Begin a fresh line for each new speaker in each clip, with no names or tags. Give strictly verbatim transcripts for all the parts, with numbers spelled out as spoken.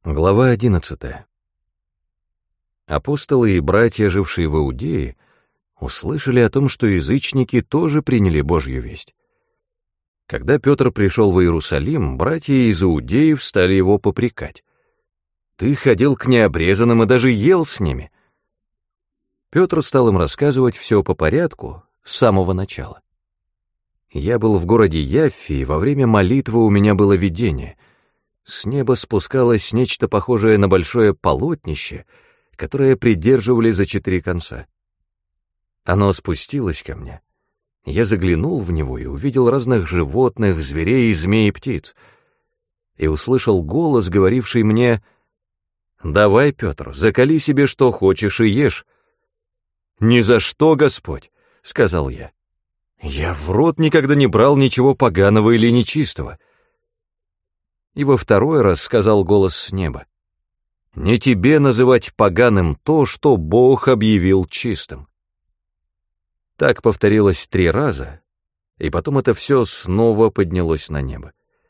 Глава одиннадцатая. Апостолы и братья, жившие в Иудее, услышали о том, что язычники тоже приняли Божью весть. Когда Петр пришел в Иерусалим, братья из Иудеев стали его попрекать. «Ты ходил к необрезанным и даже ел с ними». Петр стал им рассказывать все по порядку с самого начала. «Я был в городе Яффе, и во время молитвы у меня было видение. С неба спускалось нечто похожее на большое полотнище, которое придерживали за четыре конца. Оно спустилось ко мне. Я заглянул в него и увидел разных животных, зверей, змей и птиц. И услышал голос, говоривший мне: «Давай, Петр, закали себе что хочешь и ешь». «Ни за что, Господь», — сказал я. «Я в рот никогда не брал ничего поганого или нечистого». И во второй раз сказал голос с неба: «Не тебе называть поганым то, что Бог объявил чистым». Так повторилось три раза, и потом это все снова поднялось на небо.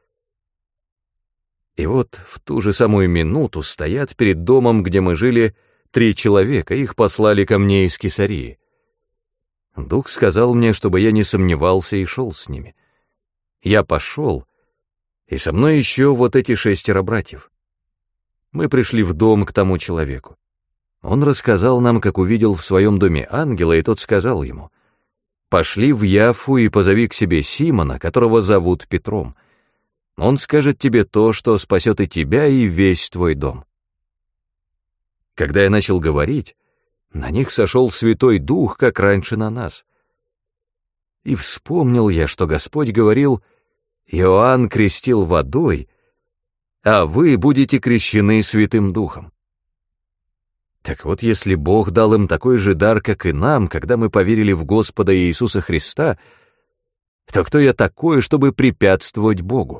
И вот в ту же самую минуту стоят перед домом, где мы жили, три человека, их послали ко мне из Кесарии. Дух сказал мне, чтобы я не сомневался и шел с ними. Я пошел, и со мной еще вот эти шестеро братьев. Мы пришли в дом к тому человеку. Он рассказал нам, как увидел в своем доме ангела, и тот сказал ему: «Пошли в Яффу и позови к себе Симона, которого зовут Петром. Он скажет тебе то, что спасет и тебя, и весь твой дом». Когда я начал говорить, на них сошел Святой Дух, как раньше на нас. И вспомнил я, что Господь говорил: «Иоанн крестил водой, а вы будете крещены Святым Духом». Так вот, если Бог дал им такой же дар, как и нам, когда мы поверили в Господа Иисуса Христа, то кто я такой, чтобы препятствовать Богу?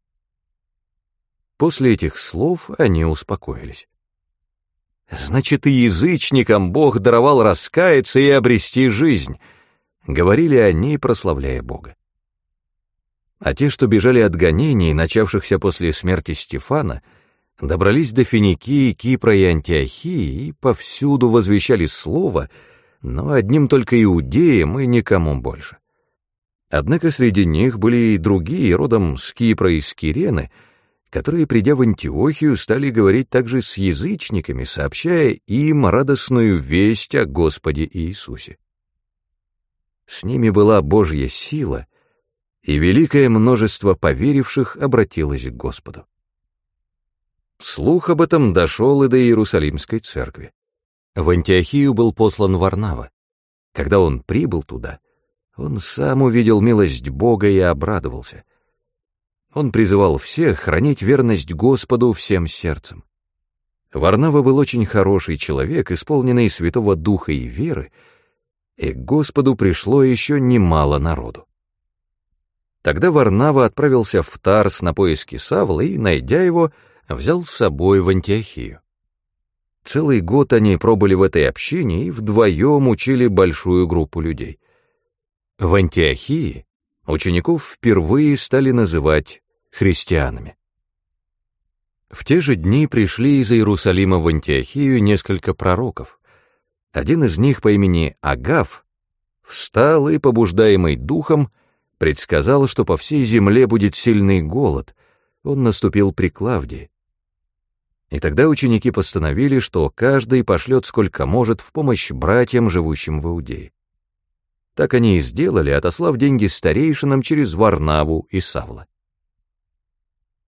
После этих слов они успокоились. «Значит, и язычникам Бог даровал раскаяться и обрести жизнь», — говорили они, прославляя Бога. А те, что бежали от гонений, начавшихся после смерти Стефана, добрались до Финикии, Кипра и Антиохии и повсюду возвещали слово, но одним только иудеям и никому больше. Однако среди них были и другие, родом с Кипра и с Кирены, которые, придя в Антиохию, стали говорить также с язычниками, сообщая им радостную весть о Господе Иисусе. С ними была Божья сила, и великое множество поверивших обратилось к Господу. Слух об этом дошел и до Иерусалимской церкви. В Антиохию был послан Варнава. Когда он прибыл туда, он сам увидел милость Бога и обрадовался. Он призывал всех хранить верность Господу всем сердцем. Варнава был очень хороший человек, исполненный Святого Духа и веры, и к Господу пришло еще немало народу. Тогда Варнава отправился в Тарс на поиски Савла и, найдя его, взял с собой в Антиохию. Целый год они пробыли в этой общине и вдвоем учили большую группу людей. В Антиохии учеников впервые стали называть христианами. В те же дни пришли из Иерусалима в Антиохию несколько пророков. Один из них по имени Агав встал и, побуждаемый духом, предсказал, что по всей земле будет сильный голод. Он наступил при Клавдии. И тогда ученики постановили, что каждый пошлет сколько может в помощь братьям, живущим в Иудее. Так они и сделали, отослав деньги старейшинам через Варнаву и Савла.